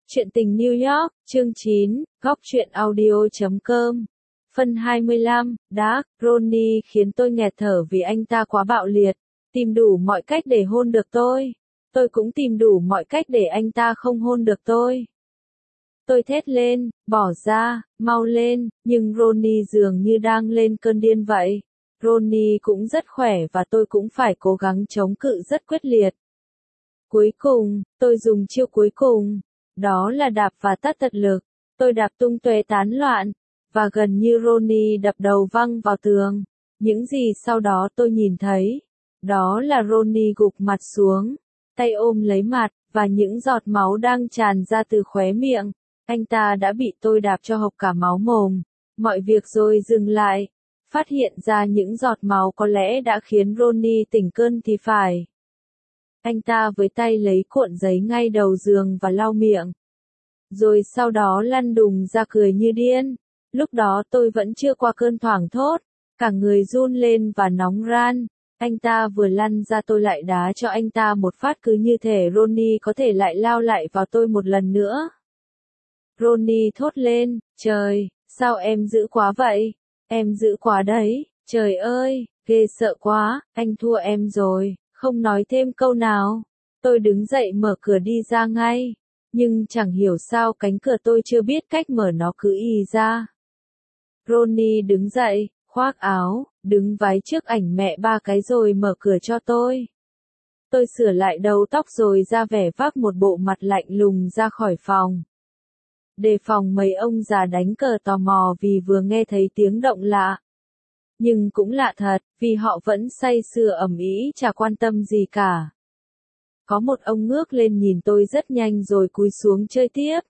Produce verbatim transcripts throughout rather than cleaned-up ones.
Chuyện tình New York, chương chín, góc truyện audio chấm com. Phần hai mươi lăm, Dark, Ronnie khiến tôi nghẹt thở vì anh ta quá bạo liệt, tìm đủ mọi cách để hôn được tôi. Tôi cũng tìm đủ mọi cách để anh ta không hôn được tôi. Tôi thét lên, bỏ ra, mau lên, nhưng Ronnie dường như đang lên cơn điên vậy. Ronnie cũng rất khỏe và tôi cũng phải cố gắng chống cự rất quyết liệt. Cuối cùng, tôi dùng chiêu cuối cùng. Đó là đạp và tát tật lực. Tôi đạp tung tóe tán loạn, và gần như Ronnie đập đầu văng vào tường. Những gì sau đó tôi nhìn thấy, đó là Ronnie gục mặt xuống, tay ôm lấy mặt, và những giọt máu đang tràn ra từ khóe miệng. Anh ta đã bị tôi đạp cho hộc cả máu mồm. Mọi việc rồi dừng lại. Phát hiện ra những giọt máu có lẽ đã khiến Ronnie tỉnh cơn thì phải. Anh ta với tay lấy cuộn giấy ngay đầu giường và lau miệng. Rồi sau đó lăn đùng ra cười như điên. Lúc đó tôi vẫn chưa qua cơn thoảng thốt. Cả người run lên và nóng ran. Anh ta vừa lăn ra tôi lại đá cho anh ta một phát cứ như thể Ronnie có thể lại lao lại vào tôi một lần nữa. Ronnie thốt lên, trời, sao em dữ quá vậy? Em dữ quá đấy, trời ơi, ghê sợ quá, anh thua em rồi. Không nói thêm câu nào. Tôi đứng dậy mở cửa đi ra ngay. Nhưng chẳng hiểu sao cánh cửa tôi chưa biết cách mở nó cứ ì ra. Ronnie đứng dậy, khoác áo, đứng vái trước ảnh mẹ ba cái rồi mở cửa cho tôi. Tôi sửa lại đầu tóc rồi ra vẻ vác một bộ mặt lạnh lùng ra khỏi phòng. Đề phòng mấy ông già đánh cờ tò mò vì vừa nghe thấy tiếng động lạ. Nhưng cũng lạ thật, vì họ vẫn say sưa ầm ĩ chả quan tâm gì cả. Có một ông ngước lên nhìn tôi rất nhanh rồi cúi xuống chơi tiếp.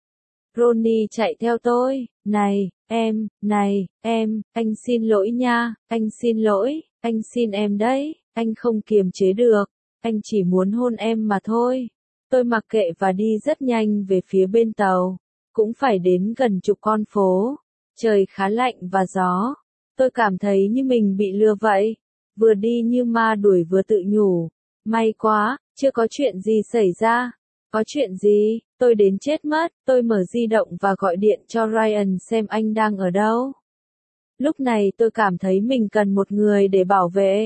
Ronnie chạy theo tôi, này, em, này, em, anh xin lỗi nha, anh xin lỗi, anh xin em đấy, anh không kiềm chế được, anh chỉ muốn hôn em mà thôi. Tôi mặc kệ và đi rất nhanh về phía bên tàu, cũng phải đến gần chục con phố, trời khá lạnh và gió. Tôi cảm thấy như mình bị lừa vậy, vừa đi như ma đuổi vừa tự nhủ, may quá, chưa có chuyện gì xảy ra. Có chuyện gì, tôi đến chết mất. Tôi mở di động và gọi điện cho Ryan xem anh đang ở đâu. Lúc này tôi cảm thấy mình cần một người để bảo vệ.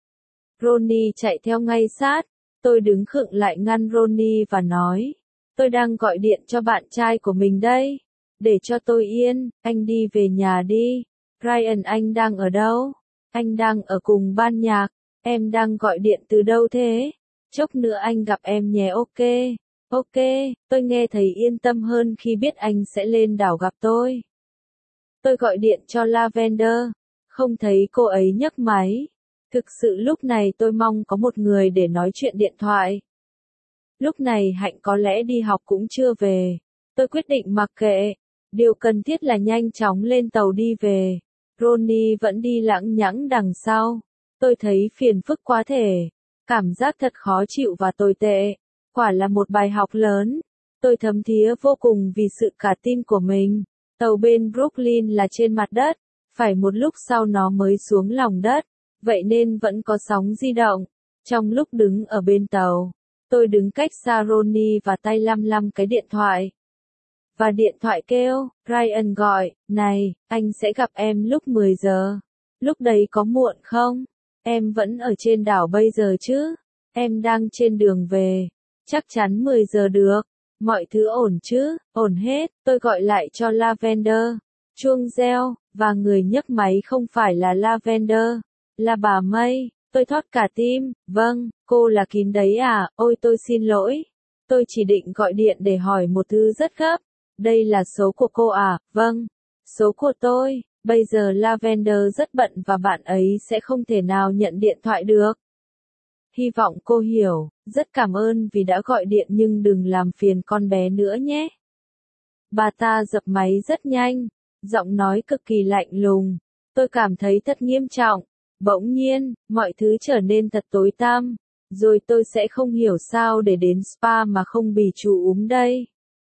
Ronnie chạy theo ngay sát, tôi đứng khựng lại ngăn Ronnie và nói, tôi đang gọi điện cho bạn trai của mình đây, để cho tôi yên, anh đi về nhà đi. Ryan, anh đang ở đâu? Anh đang ở cùng ban nhạc. Em đang gọi điện từ đâu thế? Chốc nữa anh gặp em nhé. Ok. Ok, tôi nghe thấy yên tâm hơn khi biết anh sẽ lên đảo gặp tôi. Tôi gọi điện cho Lavender. Không thấy cô ấy nhấc máy. Thực sự lúc này tôi mong có một người để nói chuyện điện thoại. Lúc này Hạnh có lẽ đi học cũng chưa về. Tôi quyết định mặc kệ. Điều cần thiết là nhanh chóng lên tàu đi về. Ronnie vẫn đi lẳng nhẳng đằng sau. Tôi thấy phiền phức quá thể. Cảm giác thật khó chịu và tồi tệ. Quả là một bài học lớn. Tôi thấm thía vô cùng vì sự cả tin của mình. Tàu bên Brooklyn là trên mặt đất. Phải một lúc sau nó mới xuống lòng đất. Vậy nên vẫn có sóng di động. Trong lúc đứng ở bên tàu, tôi đứng cách xa Ronnie và tay lăm lăm cái điện thoại. Và điện thoại kêu, Ryan gọi, này, anh sẽ gặp em lúc mười giờ. Lúc đấy có muộn không? Em vẫn ở trên đảo bây giờ chứ? Em đang trên đường về. Chắc chắn mười giờ được. Mọi thứ ổn chứ? Ổn hết. Tôi gọi lại cho Lavender. Chuông reo, và người nhấc máy không phải là Lavender, là bà May. Tôi thót cả tim. Vâng, cô là Kín đấy à? Ôi tôi xin lỗi. Tôi chỉ định gọi điện để hỏi một thứ rất gấp. Đây là số của cô à? Vâng. Số của tôi. Bây giờ Lavender rất bận và bạn ấy sẽ không thể nào nhận điện thoại được. Hy vọng cô hiểu, rất cảm ơn vì đã gọi điện nhưng đừng làm phiền con bé nữa nhé. Bà ta dập máy rất nhanh, giọng nói cực kỳ lạnh lùng. Tôi cảm thấy thật nghiêm trọng. Bỗng nhiên, mọi thứ trở nên thật tối tăm. Rồi tôi sẽ không hiểu sao để đến spa mà không bị chú úm đây.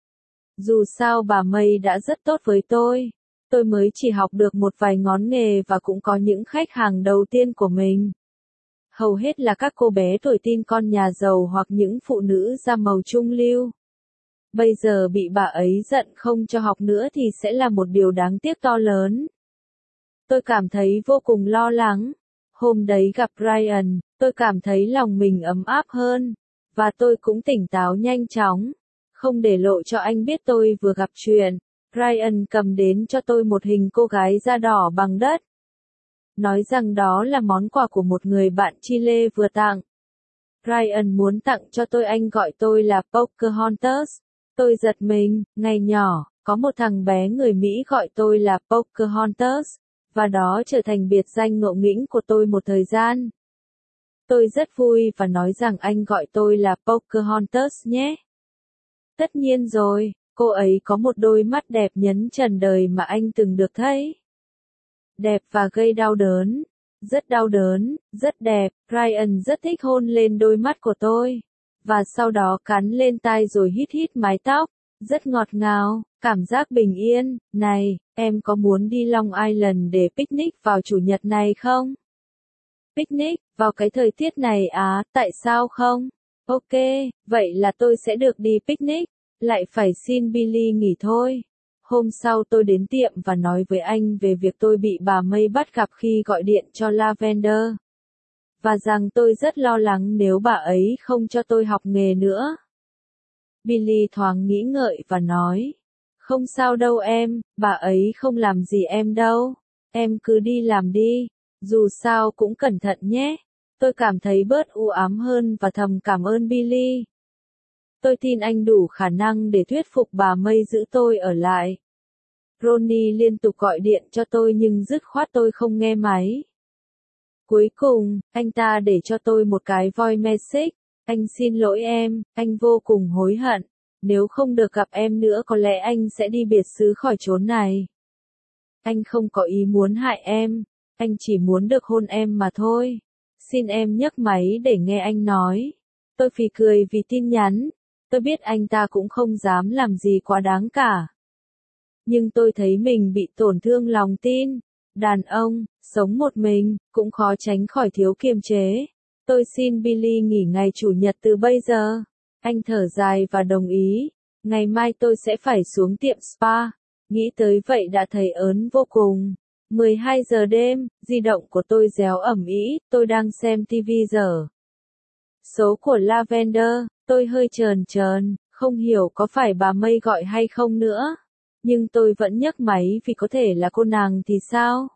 Dù sao bà May đã rất tốt với tôi. Tôi mới chỉ học được một vài ngón nghề và cũng có những khách hàng đầu tiên của mình. Hầu hết là các cô bé tuổi teen con nhà giàu hoặc những phụ nữ da màu trung lưu. Bây giờ bị bà ấy giận không cho học nữa thì sẽ là một điều đáng tiếc to lớn. Tôi cảm thấy vô cùng lo lắng. Hôm đấy gặp Ryan, tôi cảm thấy lòng mình ấm áp hơn, và tôi cũng tỉnh táo nhanh chóng, không để lộ cho anh biết tôi vừa gặp chuyện. Ryan cầm đến cho tôi một hình cô gái da đỏ bằng đất, nói rằng đó là món quà của một người bạn Chile vừa tặng. Ryan muốn tặng cho tôi, anh gọi tôi là Pocahontas. Tôi giật mình, ngày nhỏ, có một thằng bé người Mỹ gọi tôi là Pocahontas, và đó trở thành biệt danh ngộ nghĩnh của tôi một thời gian. Tôi rất vui và nói rằng anh gọi tôi là Pocahontas nhé. Tất nhiên rồi, cô ấy có một đôi mắt đẹp nhấn trần đời mà anh từng được thấy. Đẹp và gây đau đớn. Rất đau đớn, rất đẹp. Ryan rất thích hôn lên đôi mắt của tôi, và sau đó cắn lên tai rồi hít hít mái tóc. Rất ngọt ngào, cảm giác bình yên. Này, em có muốn đi Long Island để picnic vào chủ nhật này không? Picnic, vào cái thời tiết này á, tại sao không? Ok, vậy là tôi sẽ được đi picnic, lại phải xin Billy nghỉ thôi. Hôm sau tôi đến tiệm và nói với anh về việc tôi bị bà May bắt gặp khi gọi điện cho Lavender. Và rằng tôi rất lo lắng nếu bà ấy không cho tôi học nghề nữa. Billy thoáng nghĩ ngợi và nói, không sao đâu em, bà ấy không làm gì em đâu. Em cứ đi làm đi, dù sao cũng cẩn thận nhé. Tôi cảm thấy bớt u ám hơn và thầm cảm ơn Billy. Tôi tin anh đủ khả năng để thuyết phục bà May giữ tôi ở lại. Ronnie liên tục gọi điện cho tôi nhưng dứt khoát tôi không nghe máy. Cuối cùng, anh ta để cho tôi một cái voice message. Anh xin lỗi em, anh vô cùng hối hận. Nếu không được gặp em nữa có lẽ anh sẽ đi biệt xứ khỏi chốn này. Anh không có ý muốn hại em, anh chỉ muốn được hôn em mà thôi. Xin em nhấc máy để nghe anh nói. Tôi phì cười vì tin nhắn. Tôi biết anh ta cũng không dám làm gì quá đáng cả. Nhưng tôi thấy mình bị tổn thương lòng tin. Đàn ông, sống một mình, cũng khó tránh khỏi thiếu kiềm chế. Tôi xin Billy nghỉ ngày chủ nhật từ bây giờ. Anh thở dài và đồng ý. Ngày mai tôi sẽ phải xuống tiệm spa. Nghĩ tới vậy đã thấy ớn vô cùng. mười hai giờ đêm, di động của tôi réo ầm ĩ, tôi đang xem tivi dở. Số của Lavender, tôi hơi chờn chờn, không hiểu có phải bà May gọi hay không nữa. Nhưng tôi vẫn nhấc máy vì có thể là cô nàng thì sao?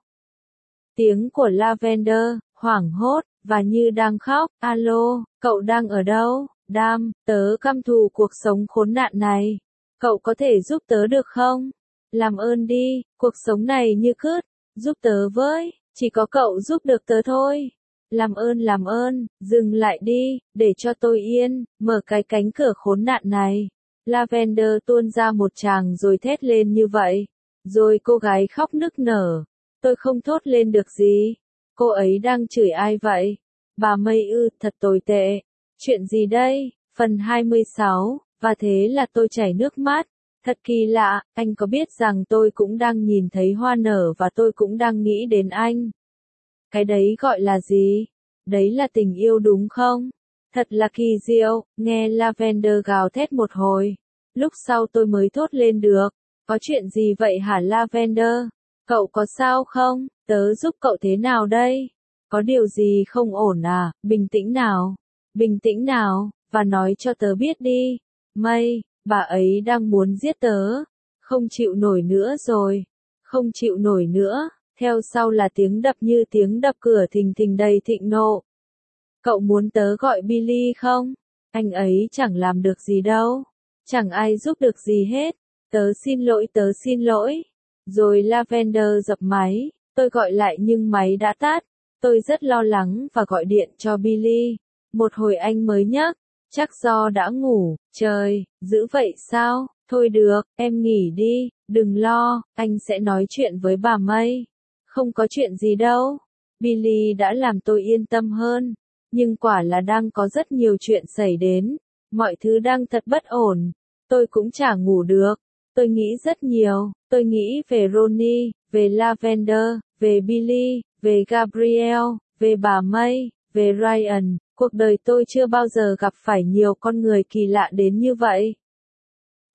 Tiếng của Lavender, hoảng hốt, và như đang khóc. Alo, cậu đang ở đâu? Đam, tớ căm thù cuộc sống khốn nạn này. Cậu có thể giúp tớ được không? Làm ơn đi, cuộc sống này như cứt. Giúp tớ với, chỉ có cậu giúp được tớ thôi. Làm ơn làm ơn, dừng lại đi, để cho tôi yên, mở cái cánh cửa khốn nạn này. Lavender tuôn ra một tràng rồi thét lên như vậy. Rồi cô gái khóc nức nở. Tôi không thốt lên được gì. Cô ấy đang chửi ai vậy? Bà May ư, thật tồi tệ. Chuyện gì đây? Phần hai mươi sáu, và thế là tôi chảy nước mắt. Thật kỳ lạ, anh có biết rằng tôi cũng đang nhìn thấy hoa nở và tôi cũng đang nghĩ đến anh. Cái đấy gọi là gì? Đấy là tình yêu đúng không? Thật là kỳ diệu, nghe Lavender gào thét một hồi. Lúc sau tôi mới thốt lên được. Có chuyện gì vậy hả Lavender? Cậu có sao không? Tớ giúp cậu thế nào đây? Có điều gì không ổn à? Bình tĩnh nào. Bình tĩnh nào, và nói cho tớ biết đi. May, bà ấy đang muốn giết tớ. Không chịu nổi nữa rồi. Không chịu nổi nữa. Theo sau là tiếng đập như tiếng đập cửa thình thình đầy thịnh nộ. Cậu muốn tớ gọi Billy không? Anh ấy chẳng làm được gì đâu. Chẳng ai giúp được gì hết. Tớ xin lỗi, tớ xin lỗi. Rồi Lavender dập máy. Tôi gọi lại nhưng máy đã tắt. Tôi rất lo lắng và gọi điện cho Billy. Một hồi anh mới nhấc. Chắc do đã ngủ. Trời, dữ vậy sao? Thôi được, em nghỉ đi. Đừng lo, anh sẽ nói chuyện với bà May. Không có chuyện gì đâu. Billy đã làm tôi yên tâm hơn. Nhưng quả là đang có rất nhiều chuyện xảy đến. Mọi thứ đang thật bất ổn. Tôi cũng chả ngủ được. Tôi nghĩ rất nhiều. Tôi nghĩ về Ronnie, về Lavender, về Billy, về Gabriel, về bà May, về Ryan. Cuộc đời tôi chưa bao giờ gặp phải nhiều con người kỳ lạ đến như vậy.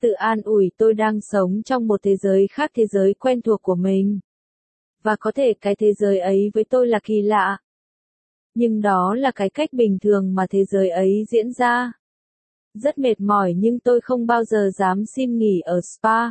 tự an ủi tôi đang sống trong một thế giới khác thế giới quen thuộc của mình. Và có thể cái thế giới ấy với tôi là kỳ lạ. Nhưng đó là cái cách bình thường mà thế giới ấy diễn ra. Rất mệt mỏi nhưng tôi không bao giờ dám xin nghỉ ở spa.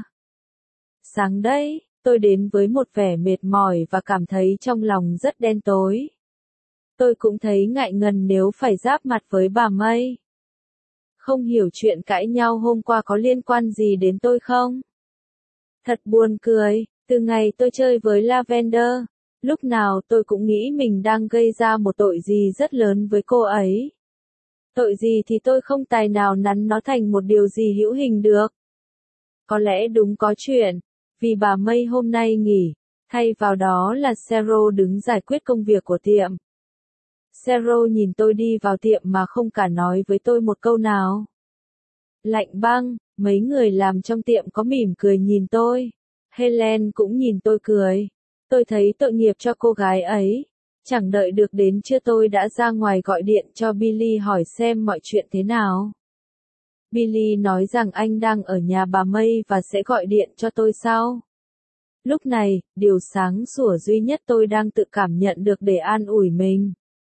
Sáng đấy, tôi đến với một vẻ mệt mỏi và cảm thấy trong lòng rất đen tối. Tôi cũng thấy ngại ngần nếu phải giáp mặt với bà May. Không hiểu chuyện cãi nhau hôm qua có liên quan gì đến tôi không? Thật buồn cười, từ ngày tôi chơi với Lavender, lúc nào tôi cũng nghĩ mình đang gây ra một tội gì rất lớn với cô ấy. Tội gì thì tôi không tài nào nắn nó thành một điều gì hữu hình được. Có lẽ đúng có chuyện, vì bà May hôm nay nghỉ, thay vào đó là Cheryl đứng giải quyết công việc của tiệm. Cheryl nhìn tôi đi vào tiệm mà không cả nói với tôi một câu nào. Lạnh băng, mấy người làm trong tiệm có mỉm cười nhìn tôi. Helen cũng nhìn tôi cười. Tôi thấy tội nghiệp cho cô gái ấy. Chẳng đợi được đến trưa tôi đã ra ngoài gọi điện cho Billy hỏi xem mọi chuyện thế nào. Billy nói rằng anh đang ở nhà bà May và sẽ gọi điện cho tôi sau. Lúc này, điều sáng sủa duy nhất tôi đang tự cảm nhận được để an ủi mình.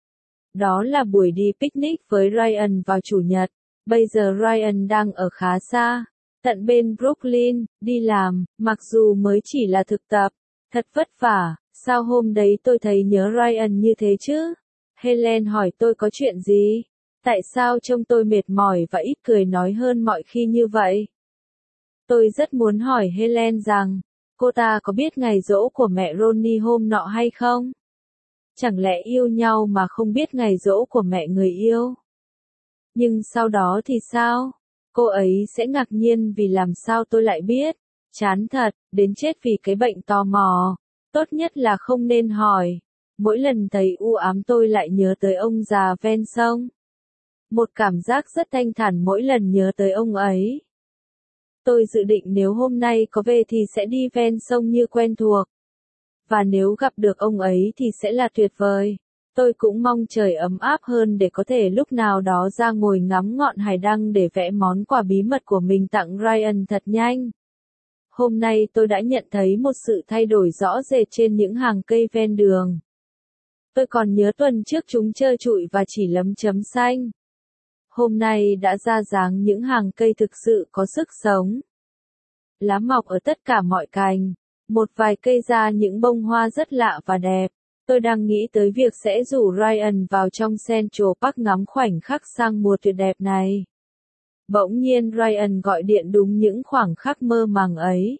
Đó là buổi đi picnic với Ryan vào chủ nhật. Bây giờ Ryan đang ở khá xa, tận bên Brooklyn, đi làm, mặc dù mới chỉ là thực tập. Thật vất vả, sao hôm đấy tôi thấy nhớ Ryan như thế chứ? Helen hỏi tôi có chuyện gì? Tại sao trông tôi mệt mỏi và ít cười nói hơn mọi khi như vậy? Tôi rất muốn hỏi Helen rằng, cô ta có biết ngày giỗ của mẹ Ronnie hôm nọ hay không? Chẳng lẽ yêu nhau mà không biết ngày giỗ của mẹ người yêu? Nhưng sau đó thì sao? Cô ấy sẽ ngạc nhiên vì làm sao tôi lại biết. Chán thật, đến chết vì cái bệnh tò mò. Tốt nhất là không nên hỏi. Mỗi lần thấy u ám tôi lại nhớ tới ông già ven sông. Một cảm giác rất thanh thản mỗi lần nhớ tới ông ấy. Tôi dự định nếu hôm nay có về thì sẽ đi ven sông như quen thuộc. Và nếu gặp được ông ấy thì sẽ là tuyệt vời. Tôi cũng mong trời ấm áp hơn để có thể lúc nào đó ra ngồi ngắm ngọn hải đăng để vẽ món quà bí mật của mình tặng Ryan thật nhanh. Hôm nay tôi đã nhận thấy một sự thay đổi rõ rệt trên những hàng cây ven đường. Tôi còn nhớ tuần trước chúng trơ trụi và chỉ lấm chấm xanh. Hôm nay đã ra dáng những hàng cây thực sự có sức sống. Lá mọc ở tất cả mọi cành. Một vài cây ra những bông hoa rất lạ và đẹp. Tôi đang nghĩ tới việc sẽ rủ Ryan vào trong Central Park ngắm khoảnh khắc sang mùa tuyệt đẹp này. Bỗng nhiên Ryan gọi điện đúng những khoảng khắc mơ màng ấy.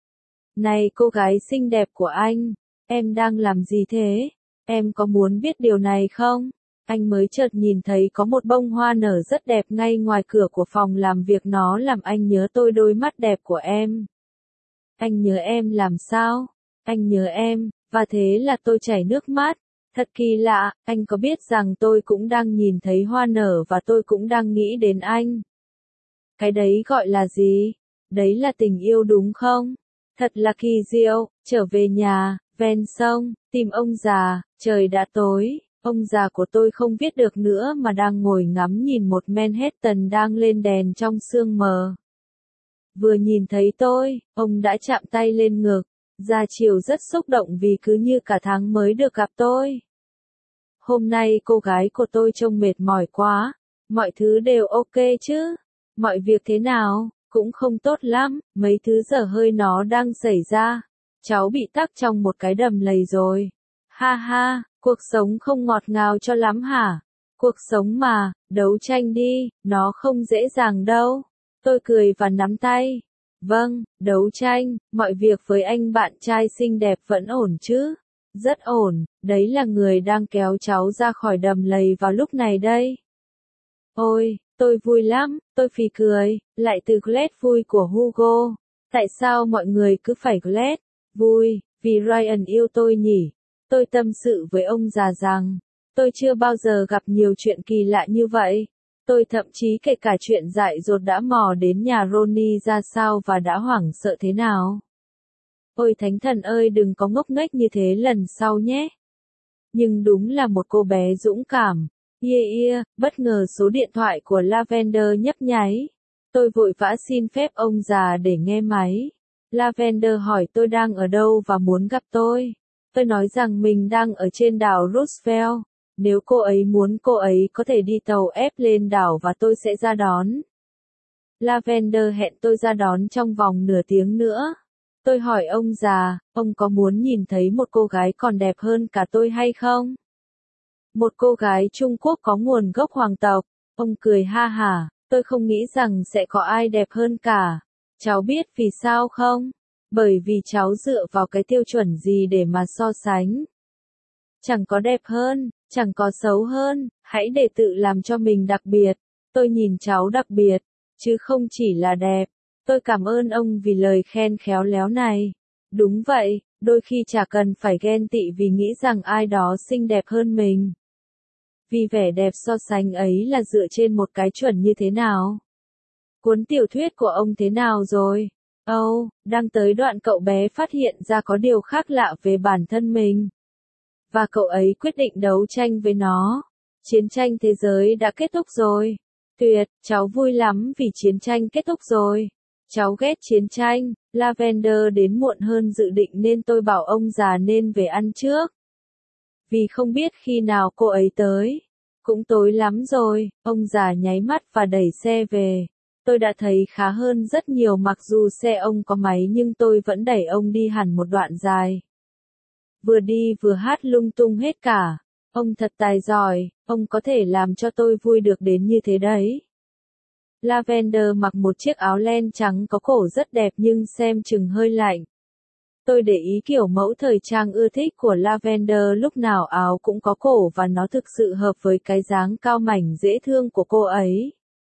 Này cô gái xinh đẹp của anh, em đang làm gì thế? Em có muốn biết điều này không? Anh mới chợt nhìn thấy có một bông hoa nở rất đẹp ngay ngoài cửa của phòng làm việc, nó làm anh nhớ tôi đôi mắt đẹp của em. Anh nhớ em làm sao? Anh nhớ em, và thế là tôi chảy nước mắt. Thật kỳ lạ, anh có biết rằng tôi cũng đang nhìn thấy hoa nở và tôi cũng đang nghĩ đến anh. Cái đấy gọi là gì? Đấy là tình yêu đúng không? Thật là kỳ diệu, trở về nhà, ven sông, tìm ông già, trời đã tối, ông già của tôi không viết được nữa mà đang ngồi ngắm nhìn một Manhattan đang lên đèn trong sương mờ. Vừa nhìn thấy tôi, ông đã chạm tay lên ngực, ra chiều rất xúc động vì cứ như cả tháng mới được gặp tôi. Hôm nay cô gái của tôi trông mệt mỏi quá, mọi thứ đều ok chứ? Mọi việc thế nào? Cũng không tốt lắm, mấy thứ dở hơi nó đang xảy ra. Cháu bị tắc trong một cái đầm lầy rồi. Ha ha, cuộc sống không ngọt ngào cho lắm hả? Cuộc sống mà, đấu tranh đi, nó không dễ dàng đâu. Tôi cười và nắm tay. Vâng, đấu tranh, mọi việc với anh bạn trai xinh đẹp vẫn ổn chứ? Rất ổn, đấy là người đang kéo cháu ra khỏi đầm lầy vào lúc này đây. Ôi, tôi vui lắm, tôi phì cười, lại từ glad vui của Hugo. Tại sao mọi người cứ phải glad? Vui, vì Ryan yêu tôi nhỉ? Tôi tâm sự với ông già rằng, tôi chưa bao giờ gặp nhiều chuyện kỳ lạ như vậy. Tôi thậm chí kể cả chuyện dại dột đã mò đến nhà Ronnie ra sao và đã hoảng sợ thế nào. Ôi thánh thần ơi, đừng có ngốc nghếch như thế lần sau nhé. Nhưng đúng là một cô bé dũng cảm. Yeah yeah, bất ngờ số điện thoại của Lavender nhấp nháy. Tôi vội vã xin phép ông già để nghe máy. Lavender hỏi tôi đang ở đâu và muốn gặp tôi. Tôi nói rằng mình đang ở trên đảo Roosevelt. Nếu cô ấy muốn cô ấy có thể đi tàu ép lên đảo và tôi sẽ ra đón. Lavender hẹn tôi ra đón trong vòng nửa tiếng nữa. Tôi hỏi ông già, ông có muốn nhìn thấy một cô gái còn đẹp hơn cả tôi hay không? Một cô gái Trung Quốc có nguồn gốc hoàng tộc. Ông cười ha hả, tôi không nghĩ rằng sẽ có ai đẹp hơn cả. Cháu biết vì sao không? Bởi vì cháu dựa vào cái tiêu chuẩn gì để mà so sánh. Chẳng có đẹp hơn, chẳng có xấu hơn, hãy để tự làm cho mình đặc biệt. Tôi nhìn cháu đặc biệt, chứ không chỉ là đẹp. Tôi cảm ơn ông vì lời khen khéo léo này. Đúng vậy, đôi khi chả cần phải ghen tị vì nghĩ rằng ai đó xinh đẹp hơn mình. Vì vẻ đẹp so sánh ấy là dựa trên một cái chuẩn như thế nào? Cuốn tiểu thuyết của ông thế nào rồi? Âu, oh, đang tới đoạn cậu bé phát hiện ra có điều khác lạ về bản thân mình. Và cậu ấy quyết định đấu tranh với nó. Chiến tranh thế giới đã kết thúc rồi. Tuyệt, cháu vui lắm vì chiến tranh kết thúc rồi. Cháu ghét chiến tranh. Lavender đến muộn hơn dự định nên tôi bảo ông già nên về ăn trước. Vì không biết khi nào cô ấy tới. Cũng tối lắm rồi, ông già nháy mắt và đẩy xe về. Tôi đã thấy khá hơn rất nhiều mặc dù xe ông có máy nhưng tôi vẫn đẩy ông đi hẳn một đoạn dài. Vừa đi vừa hát lung tung hết cả. Ông thật tài giỏi, ông có thể làm cho tôi vui được đến như thế đấy. Lavender mặc một chiếc áo len trắng có cổ rất đẹp nhưng xem chừng hơi lạnh. Tôi để ý kiểu mẫu thời trang ưa thích của Lavender lúc nào áo cũng có cổ và nó thực sự hợp với cái dáng cao mảnh dễ thương của cô ấy.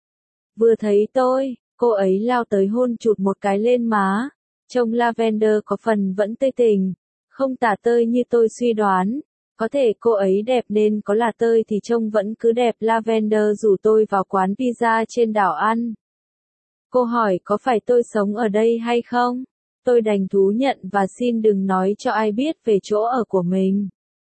Vừa thấy tôi, cô ấy lao tới hôn chụt một cái lên má. Trông Lavender có phần vẫn tươi tỉnh, không tả tơi như tôi suy đoán. Có thể cô ấy đẹp nên có là tơi thì trông vẫn cứ đẹp. Lavender rủ tôi vào quán pizza trên đảo ăn. Cô hỏi có phải tôi sống ở đây hay không? Tôi đành thú nhận và xin đừng nói cho ai biết về chỗ ở của mình.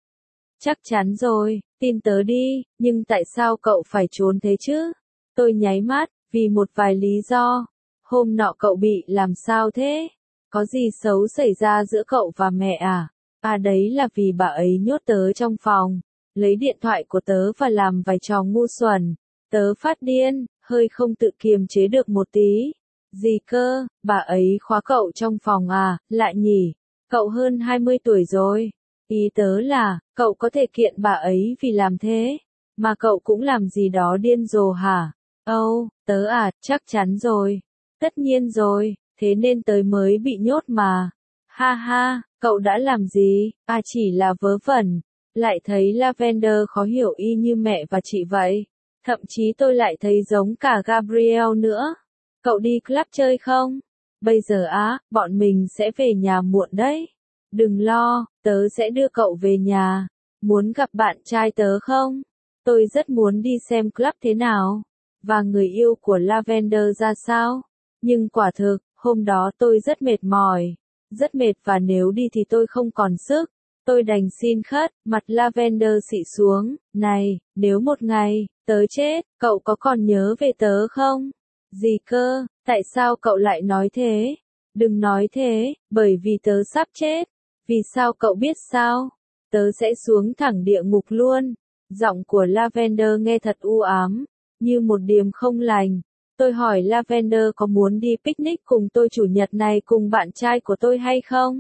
Chắc chắn rồi, tin tớ đi, nhưng tại sao cậu phải trốn thế chứ? Tôi nháy mắt, vì một vài lý do. Hôm nọ cậu bị làm sao thế? Có gì xấu xảy ra giữa cậu và mẹ à? À đấy là vì bà ấy nhốt tớ trong phòng, lấy điện thoại của tớ và làm vài trò ngu xuẩn. Tớ phát điên, hơi không tự kiềm chế được một tí. Gì cơ, bà ấy khóa cậu trong phòng à, lạ nhỉ? Cậu hơn hai mươi tuổi rồi. Ý tớ là, cậu có thể kiện bà ấy vì làm thế. Mà cậu cũng làm gì đó điên rồ hả? Âu, oh, tớ à, chắc chắn rồi. Tất nhiên rồi, thế nên tớ mới bị nhốt mà. Ha ha, cậu đã làm gì? À chỉ là vớ vẩn. Lại thấy Lavender khó hiểu y như mẹ và chị vậy. Thậm chí tôi lại thấy giống cả Gabriel nữa. Cậu đi club chơi không? Bây giờ á, bọn mình sẽ về nhà muộn đấy. Đừng lo, tớ sẽ đưa cậu về nhà. Muốn gặp bạn trai tớ không? Tôi rất muốn đi xem club thế nào. Và người yêu của Lavender ra sao? Nhưng quả thực, hôm đó tôi rất mệt mỏi. Rất mệt và nếu đi thì tôi không còn sức. Tôi đành xin khất, mặt Lavender xị xuống. Này, nếu một ngày, tớ chết, cậu có còn nhớ về tớ không? Gì cơ, tại sao cậu lại nói thế? Đừng nói thế, bởi vì tớ sắp chết. Vì sao cậu biết sao? Tớ sẽ xuống thẳng địa ngục luôn. Giọng của Lavender nghe thật u ám, như một điềm không lành. Tôi hỏi Lavender có muốn đi picnic cùng tôi chủ nhật này cùng bạn trai của tôi hay không?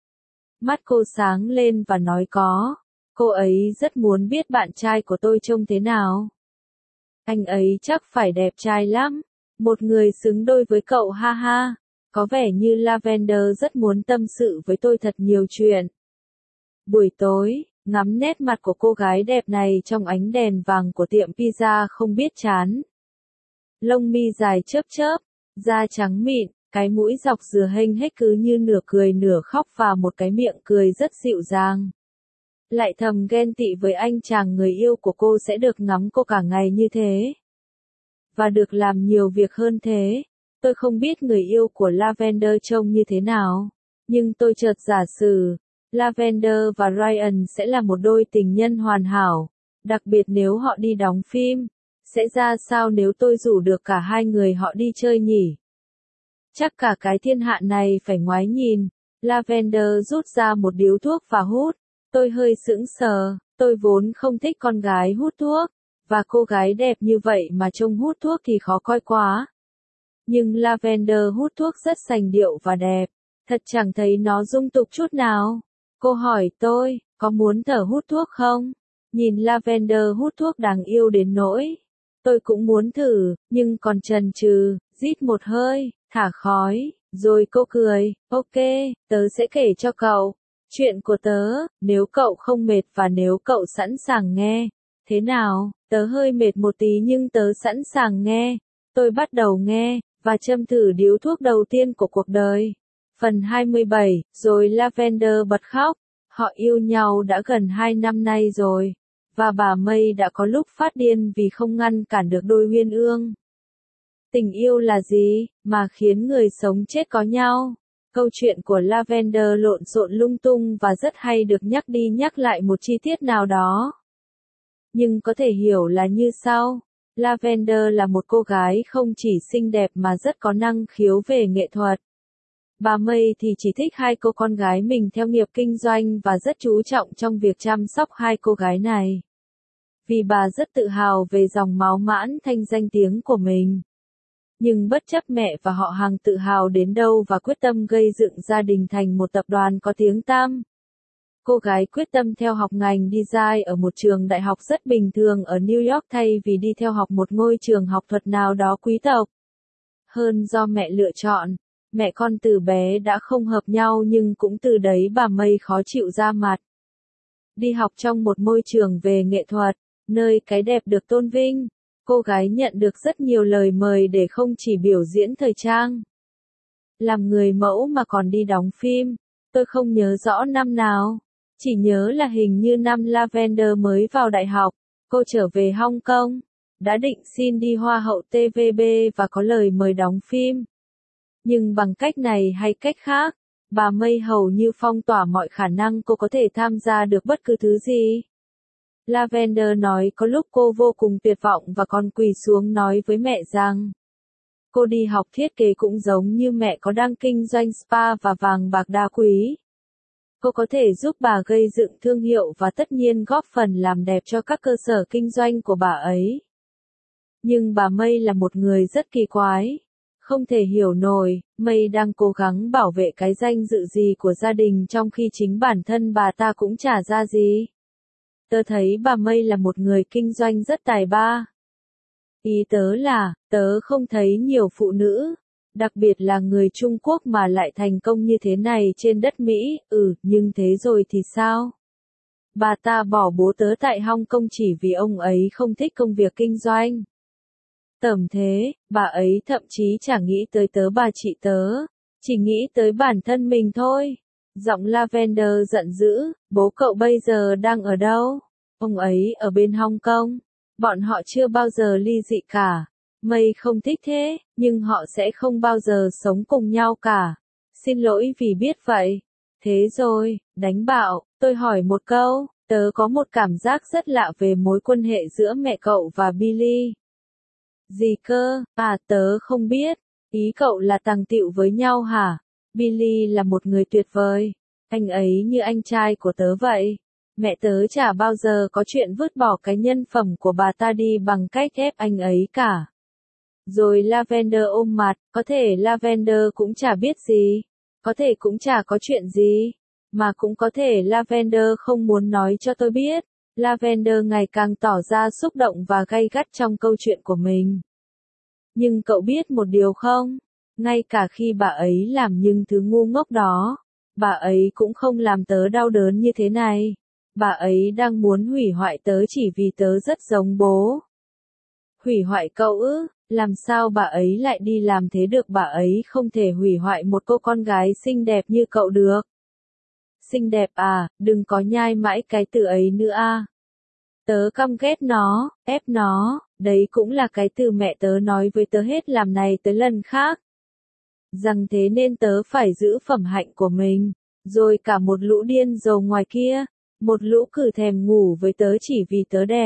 Mắt cô sáng lên và nói có. Cô ấy rất muốn biết bạn trai của tôi trông thế nào. Anh ấy chắc phải đẹp trai lắm. Một người xứng đôi với cậu ha ha. Có vẻ như Lavender rất muốn tâm sự với tôi thật nhiều chuyện. Buổi tối, ngắm nét mặt của cô gái đẹp này trong ánh đèn vàng của tiệm pizza không biết chán. Lông mi dài chớp chớp, da trắng mịn, cái mũi dọc dừa hênh hếch cứ như nửa cười nửa khóc và một cái miệng cười rất dịu dàng. Lại thầm ghen tị với anh chàng người yêu của cô sẽ được ngắm cô cả ngày như thế. Và được làm nhiều việc hơn thế. Tôi không biết người yêu của Lavender trông như thế nào. Nhưng tôi chợt giả sử, Lavender và Ryan sẽ là một đôi tình nhân hoàn hảo. Đặc biệt nếu họ đi đóng phim. Sẽ ra sao nếu tôi rủ được cả hai người họ đi chơi nhỉ? Chắc cả cái thiên hạ này phải ngoái nhìn. Lavender rút ra một điếu thuốc và hút. Tôi hơi sững sờ, tôi vốn không thích con gái hút thuốc, và cô gái đẹp như vậy mà trông hút thuốc thì khó coi quá. Nhưng Lavender hút thuốc rất sành điệu và đẹp, thật chẳng thấy nó dung tục chút nào. Cô hỏi tôi, có muốn thử hút thuốc không? Nhìn Lavender hút thuốc đáng yêu đến nỗi. Tôi cũng muốn thử, nhưng còn chần chừ, rít một hơi, thả khói, rồi cô cười, ok, tớ sẽ kể cho cậu. Chuyện của tớ, nếu cậu không mệt và nếu cậu sẵn sàng nghe. Thế nào, tớ hơi mệt một tí nhưng tớ sẵn sàng nghe. Tôi bắt đầu nghe, và châm thử điếu thuốc đầu tiên của cuộc đời. Phần hai mươi bảy, rồi Lavender bật khóc. Họ yêu nhau đã gần hai năm nay rồi. Và bà May đã có lúc phát điên vì không ngăn cản được đôi uyên ương. Tình yêu là gì, mà khiến người sống chết có nhau? Câu chuyện của Lavender lộn xộn lung tung và rất hay được nhắc đi nhắc lại một chi tiết nào đó. Nhưng có thể hiểu là như sau. Lavender là một cô gái không chỉ xinh đẹp mà rất có năng khiếu về nghệ thuật. Bà May thì chỉ thích hai cô con gái mình theo nghiệp kinh doanh và rất chú trọng trong việc chăm sóc hai cô gái này. Vì bà rất tự hào về dòng máu mãn thanh danh tiếng của mình. Nhưng bất chấp mẹ và họ hàng tự hào đến đâu và quyết tâm gây dựng gia đình thành một tập đoàn có tiếng tăm. Cô gái quyết tâm theo học ngành design ở một trường đại học rất bình thường ở New York thay vì đi theo học một ngôi trường học thuật nào đó quý tộc. Hơn do mẹ lựa chọn, mẹ con từ bé đã không hợp nhau nhưng cũng từ đấy bà May khó chịu ra mặt. Đi học trong một môi trường về nghệ thuật, nơi cái đẹp được tôn vinh, cô gái nhận được rất nhiều lời mời để không chỉ biểu diễn thời trang, làm người mẫu mà còn đi đóng phim. Tôi không nhớ rõ năm nào, chỉ nhớ là hình như năm Lavender mới vào đại học, cô trở về Hong Kong, đã định xin đi Hoa hậu tê vê bê và có lời mời đóng phim. Nhưng bằng cách này hay cách khác, bà May hầu như phong tỏa mọi khả năng cô có thể tham gia được bất cứ thứ gì. Lavender nói có lúc cô vô cùng tuyệt vọng và còn quỳ xuống nói với mẹ rằng cô đi học thiết kế cũng giống như mẹ có đang kinh doanh spa và vàng bạc đá quý. Cô có thể giúp bà gây dựng thương hiệu và tất nhiên góp phần làm đẹp cho các cơ sở kinh doanh của bà ấy. Nhưng bà May là một người rất kỳ quái. Không thể hiểu nổi, May đang cố gắng bảo vệ cái danh dự gì của gia đình trong khi chính bản thân bà ta cũng chả ra gì. Tớ thấy bà May là một người kinh doanh rất tài ba. Ý tớ là, tớ không thấy nhiều phụ nữ, đặc biệt là người Trung Quốc mà lại thành công như thế này trên đất Mỹ, ừ, nhưng thế rồi thì sao? Bà ta bỏ bố tớ tại Hong Kong chỉ vì ông ấy không thích công việc kinh doanh. Tầm thế, bà ấy thậm chí chẳng nghĩ tới tớ bà chị tớ, chỉ nghĩ tới bản thân mình thôi. Giọng Lavender giận dữ, bố cậu bây giờ đang ở đâu? Ông ấy ở bên Hong Kong. Bọn họ chưa bao giờ ly dị cả. May không thích thế, nhưng họ sẽ không bao giờ sống cùng nhau cả. Xin lỗi vì biết vậy. Thế rồi, đánh bạo, tôi hỏi một câu, tớ có một cảm giác rất lạ về mối quan hệ giữa mẹ cậu và Billy. Gì cơ, à tớ không biết, ý cậu là tàng tịu với nhau hả? Billy là một người tuyệt vời, anh ấy như anh trai của tớ vậy. Mẹ tớ chả bao giờ có chuyện vứt bỏ cái nhân phẩm của bà ta đi bằng cách ép anh ấy cả. Rồi Lavender ôm mặt, có thể Lavender cũng chả biết gì, có thể cũng chả có chuyện gì, mà cũng có thể Lavender không muốn nói cho tôi biết. Lavender ngày càng tỏ ra xúc động và gay gắt trong câu chuyện của mình. Nhưng cậu biết một điều không? Ngay cả khi bà ấy làm những thứ ngu ngốc đó, bà ấy cũng không làm tớ đau đớn như thế này. Bà ấy đang muốn hủy hoại tớ chỉ vì tớ rất giống bố. Hủy hoại cậu ư? Làm sao bà ấy lại đi làm thế được? Bà ấy không thể hủy hoại một cô con gái xinh đẹp như cậu được. Xinh đẹp à, đừng có nhai mãi cái từ ấy nữa a. Tớ căm ghét nó, ép nó, đấy cũng là cái từ mẹ tớ nói với tớ hết làm này tới lần khác. Rằng thế nên tớ phải giữ phẩm hạnh của mình. Rồi cả một lũ điên rồ ngoài kia, một lũ cử thèm ngủ với tớ chỉ vì tớ đẹp.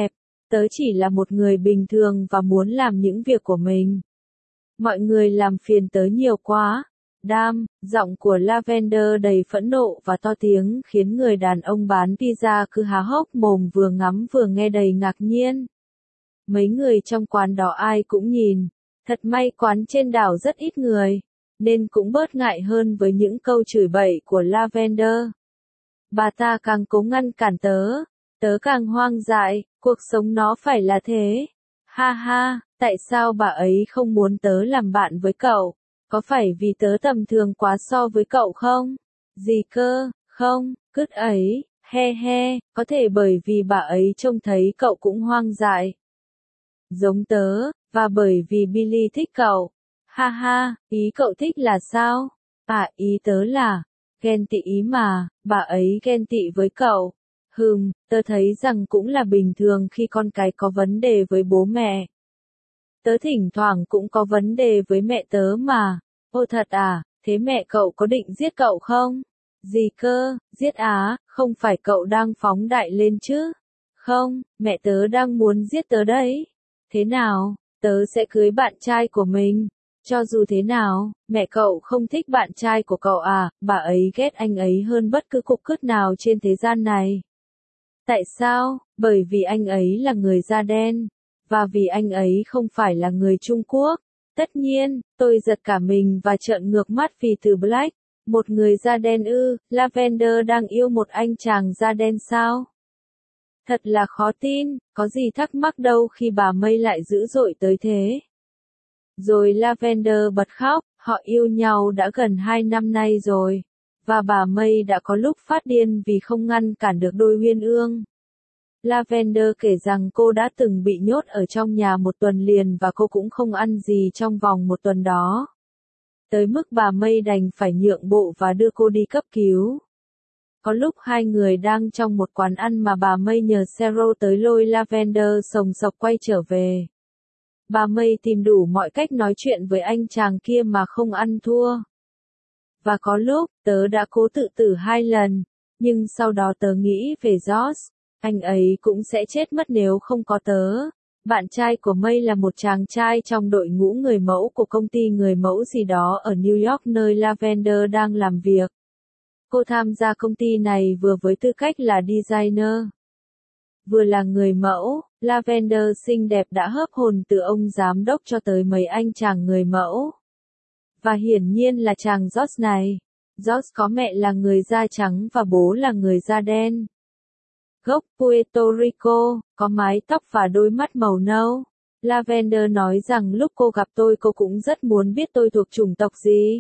Tớ chỉ là một người bình thường và muốn làm những việc của mình. Mọi người làm phiền tớ nhiều quá. Đam, giọng của Lavender đầy phẫn nộ và to tiếng khiến người đàn ông bán pizza cứ há hốc mồm vừa ngắm vừa nghe đầy ngạc nhiên. Mấy người trong quán đó ai cũng nhìn. Thật may quán trên đảo rất ít người, nên cũng bớt ngại hơn với những câu chửi bậy của Lavender. Bà ta càng cố ngăn cản tớ. Tớ càng hoang dại, cuộc sống nó phải là thế. Ha ha, tại sao bà ấy không muốn tớ làm bạn với cậu? Có phải vì tớ tầm thường quá so với cậu không? Gì cơ, không, cứt ấy, he he, có thể bởi vì bà ấy trông thấy cậu cũng hoang dại. Giống tớ, và bởi vì Billy thích cậu. Ha ha, ý cậu thích là sao? À, ý tớ là, ghen tị ý mà, bà ấy ghen tị với cậu. Hừm, tớ thấy rằng cũng là bình thường khi con cái có vấn đề với bố mẹ. Tớ thỉnh thoảng cũng có vấn đề với mẹ tớ mà. Ô thật à, thế mẹ cậu có định giết cậu không? Gì cơ, giết á, không phải cậu đang phóng đại lên chứ? Không, mẹ tớ đang muốn giết tớ đấy. Thế nào, tớ sẽ cưới bạn trai của mình. Cho dù thế nào, mẹ cậu không thích bạn trai của cậu à, bà ấy ghét anh ấy hơn bất cứ cục cứt nào trên thế gian này. Tại sao? Bởi vì anh ấy là người da đen. Và vì anh ấy không phải là người Trung Quốc. Tất nhiên, tôi giật cả mình và trợn ngược mắt vì từ Black, một người da đen ư, Lavender đang yêu một anh chàng da đen sao? Thật là khó tin, có gì thắc mắc đâu khi bà May lại dữ dội tới thế. Rồi Lavender bật khóc, họ yêu nhau đã gần hai năm nay rồi. Và bà May đã có lúc phát điên vì không ngăn cản được đôi uyên ương. Lavender kể rằng cô đã từng bị nhốt ở trong nhà một tuần liền và cô cũng không ăn gì trong vòng một tuần đó. Tới mức bà May đành phải nhượng bộ và đưa cô đi cấp cứu. Có lúc hai người đang trong một quán ăn mà bà May nhờ Cheryl tới lôi Lavender sồng sộc quay trở về. Bà May tìm đủ mọi cách nói chuyện với anh chàng kia mà không ăn thua. Và có lúc, tớ đã cố tự tử hai lần, nhưng sau đó tớ nghĩ về George. Anh ấy cũng sẽ chết mất nếu không có tớ. Bạn trai của May là một chàng trai trong đội ngũ người mẫu của công ty người mẫu gì đó ở New York nơi Lavender đang làm việc. Cô tham gia công ty này vừa với tư cách là designer, vừa là người mẫu. Lavender xinh đẹp đã hớp hồn từ ông giám đốc cho tới mấy anh chàng người mẫu. Và hiển nhiên là chàng George này. George có mẹ là người da trắng và bố là người da đen. Gốc Puerto Rico, có mái tóc và đôi mắt màu nâu. Lavender nói rằng lúc cô gặp tôi cô cũng rất muốn biết tôi thuộc chủng tộc gì.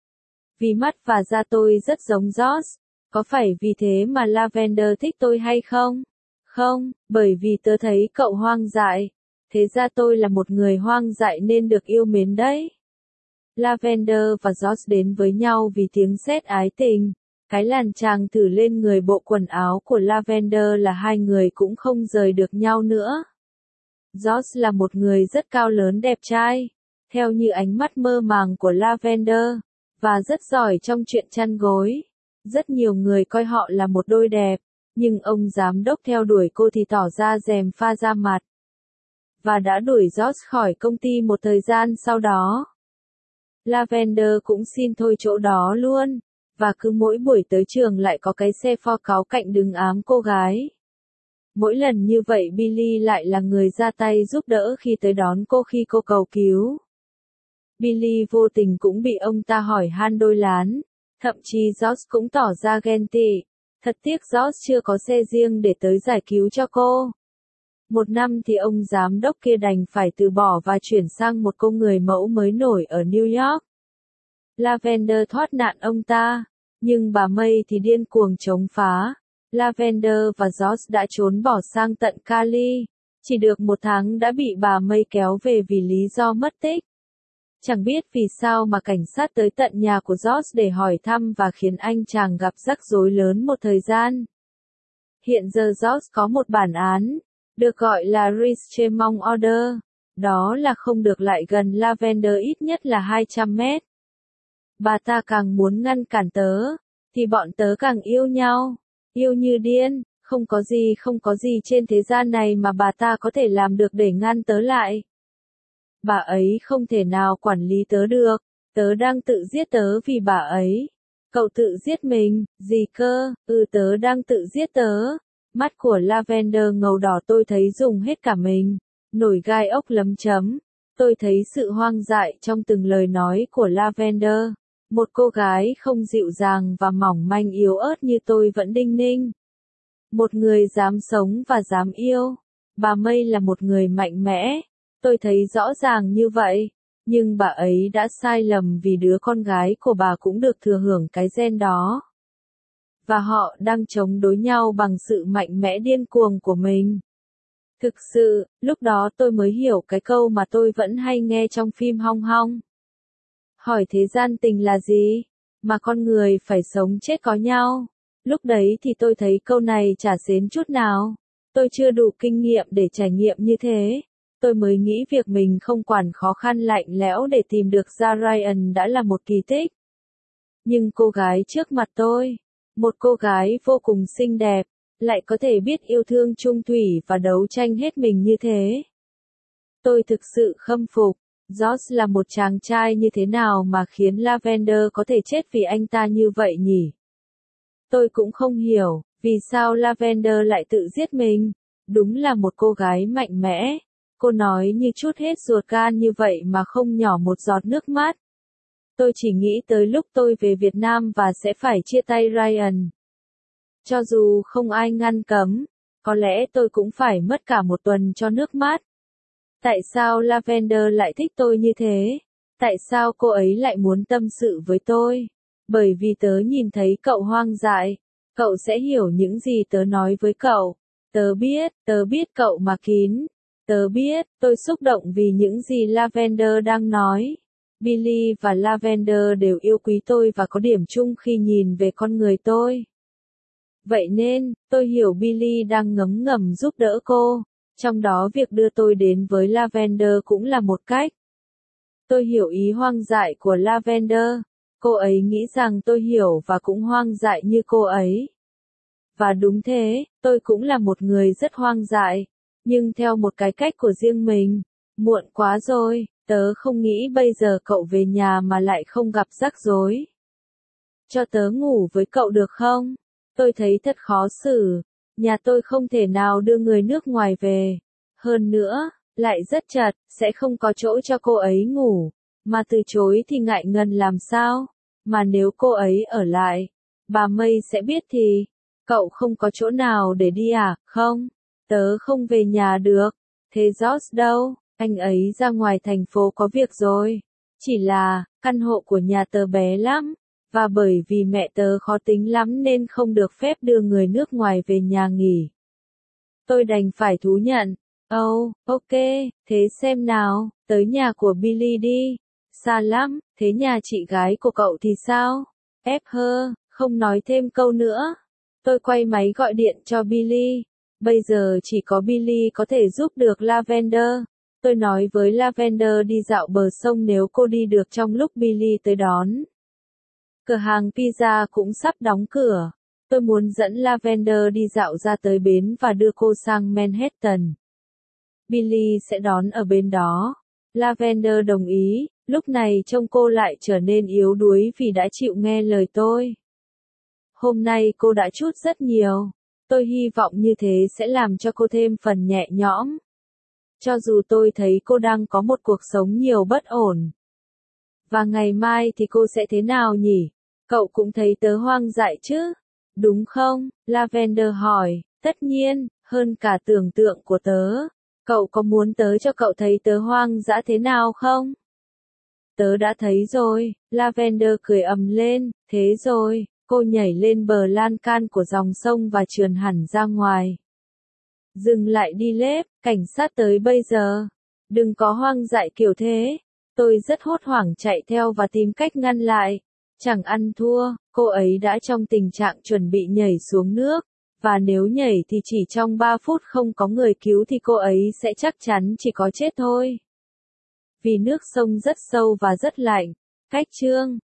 Vì mắt và da tôi rất giống George. Có phải vì thế mà Lavender thích tôi hay không? Không, bởi vì tớ thấy cậu hoang dại. Thế ra tôi là một người hoang dại nên được yêu mến đấy. Lavender và George đến với nhau vì tiếng sét ái tình. Cái làn chàng thử lên người bộ quần áo của Lavender là hai người cũng không rời được nhau nữa. George là một người rất cao lớn đẹp trai, theo như ánh mắt mơ màng của Lavender, và rất giỏi trong chuyện chăn gối. Rất nhiều người coi họ là một đôi đẹp, nhưng ông giám đốc theo đuổi cô thì tỏ ra gièm pha ra mặt. Và đã đuổi George khỏi công ty một thời gian sau đó. Lavender cũng xin thôi chỗ đó luôn. Và cứ mỗi buổi tới trường lại có cái xe Ford cáu cạnh đứng ám cô gái. Mỗi lần như vậy Billy lại là người ra tay giúp đỡ khi tới đón cô khi cô cầu cứu. Billy vô tình cũng bị ông ta hỏi han đôi lán. Thậm chí George cũng tỏ ra ghen tị. Thật tiếc George chưa có xe riêng để tới giải cứu cho cô. Một năm thì ông giám đốc kia đành phải từ bỏ và chuyển sang một cô người mẫu mới nổi ở New York. Lavender thoát nạn ông ta. Nhưng bà May thì điên cuồng chống phá. Lavender và George đã trốn bỏ sang tận Cali. Chỉ được một tháng đã bị bà May kéo về vì lý do mất tích. Chẳng biết vì sao mà cảnh sát tới tận nhà của George để hỏi thăm và khiến anh chàng gặp rắc rối lớn một thời gian. Hiện giờ George có một bản án, được gọi là Restraining Order. Đó là không được lại gần Lavender ít nhất là hai trăm mét. Bà ta càng muốn ngăn cản tớ, thì bọn tớ càng yêu nhau. Yêu như điên, Không có gì không có gì trên thế gian này mà bà ta có thể làm được để ngăn tớ lại. Bà ấy không thể nào quản lý tớ được, tớ đang tự giết tớ vì bà ấy. Cậu tự giết mình, gì cơ, ừ tớ đang tự giết tớ. Mắt của Lavender ngầu đỏ tôi thấy dùng hết cả mình, nổi gai ốc lấm chấm. Tôi thấy sự hoang dại trong từng lời nói của Lavender. Một cô gái không dịu dàng và mỏng manh yếu ớt như tôi vẫn đinh ninh. Một người dám sống và dám yêu. Bà May là một người mạnh mẽ. Tôi thấy rõ ràng như vậy. Nhưng bà ấy đã sai lầm vì đứa con gái của bà cũng được thừa hưởng cái gen đó. Và họ đang chống đối nhau bằng sự mạnh mẽ điên cuồng của mình. Thực sự, lúc đó tôi mới hiểu cái câu mà tôi vẫn hay nghe trong phim Hong Hong. Hỏi thế gian tình là gì? Mà con người phải sống chết có nhau. Lúc đấy thì tôi thấy câu này chả xến chút nào. Tôi chưa đủ kinh nghiệm để trải nghiệm như thế. Tôi mới nghĩ việc mình không quản khó khăn lạnh lẽo để tìm được ra Ryan đã là một kỳ tích. Nhưng cô gái trước mặt tôi, một cô gái vô cùng xinh đẹp, lại có thể biết yêu thương chung thủy và đấu tranh hết mình như thế. Tôi thực sự khâm phục. George là một chàng trai như thế nào mà khiến Lavender có thể chết vì anh ta như vậy nhỉ? Tôi cũng không hiểu, vì sao Lavender lại tự giết mình? Đúng là một cô gái mạnh mẽ. Cô nói như trút hết ruột gan như vậy mà không nhỏ một giọt nước mắt. Tôi chỉ nghĩ tới lúc tôi về Việt Nam và sẽ phải chia tay Ryan. Cho dù không ai ngăn cấm, có lẽ tôi cũng phải mất cả một tuần cho nước mắt. Tại sao Lavender lại thích tôi như thế? Tại sao cô ấy lại muốn tâm sự với tôi? Bởi vì tớ nhìn thấy cậu hoang dại. Cậu sẽ hiểu những gì tớ nói với cậu. Tớ biết, tớ biết cậu mà kín. Tớ biết, tôi xúc động vì những gì Lavender đang nói. Billy và Lavender đều yêu quý tôi và có điểm chung khi nhìn về con người tôi. Vậy nên, tôi hiểu Billy đang ngấm ngầm giúp đỡ cô. Trong đó việc đưa tôi đến với Lavender cũng là một cách. Tôi hiểu ý hoang dại của Lavender. Cô ấy nghĩ rằng tôi hiểu và cũng hoang dại như cô ấy. Và đúng thế, tôi cũng là một người rất hoang dại. Nhưng theo một cái cách của riêng mình. Muộn quá rồi, tớ không nghĩ bây giờ cậu về nhà mà lại không gặp rắc rối. Cho tớ ngủ với cậu được không? Tôi thấy thật khó xử. Nhà tôi không thể nào đưa người nước ngoài về. Hơn nữa, lại rất chật, sẽ không có chỗ cho cô ấy ngủ. Mà từ chối thì ngại ngần làm sao? Mà nếu cô ấy ở lại, bà May sẽ biết thì, cậu không có chỗ nào để đi à, không? Tớ không về nhà được. Thế George đâu? Anh ấy ra ngoài thành phố có việc rồi. Chỉ là, căn hộ của nhà tớ bé lắm. Và bởi vì mẹ tớ khó tính lắm nên không được phép đưa người nước ngoài về nhà nghỉ. Tôi đành phải thú nhận. Oh, ok, thế xem nào, tới nhà của Billy đi. Xa lắm, thế nhà chị gái của cậu thì sao? Ép hơ, không nói thêm câu nữa. Tôi quay máy gọi điện cho Billy. Bây giờ chỉ có Billy có thể giúp được Lavender. Tôi nói với Lavender đi dạo bờ sông nếu cô đi được trong lúc Billy tới đón. Cửa hàng pizza cũng sắp đóng cửa. Tôi muốn dẫn Lavender đi dạo ra tới bến và đưa cô sang Manhattan. Billy sẽ đón ở bên đó. Lavender đồng ý, lúc này trông cô lại trở nên yếu đuối vì đã chịu nghe lời tôi. Hôm nay cô đã trút rất nhiều. Tôi hy vọng như thế sẽ làm cho cô thêm phần nhẹ nhõm. Cho dù tôi thấy cô đang có một cuộc sống nhiều bất ổn. Và ngày mai thì cô sẽ thế nào nhỉ? Cậu cũng thấy tớ hoang dại chứ? Đúng không? Lavender hỏi. Tất nhiên, hơn cả tưởng tượng của tớ. Cậu có muốn tớ cho cậu thấy tớ hoang dã thế nào không? Tớ đã thấy rồi. Lavender cười ầm lên. Thế rồi, cô nhảy lên bờ lan can của dòng sông và trườn hẳn ra ngoài. Dừng lại đi Lép, cảnh sát tới bây giờ. Đừng có hoang dại kiểu thế. Tôi rất hốt hoảng chạy theo và tìm cách ngăn lại. Chẳng ăn thua, cô ấy đã trong tình trạng chuẩn bị nhảy xuống nước. Và nếu nhảy thì chỉ trong ba phút không có người cứu thì cô ấy sẽ chắc chắn chỉ có chết thôi. Vì nước sông rất sâu và rất lạnh. Cách chương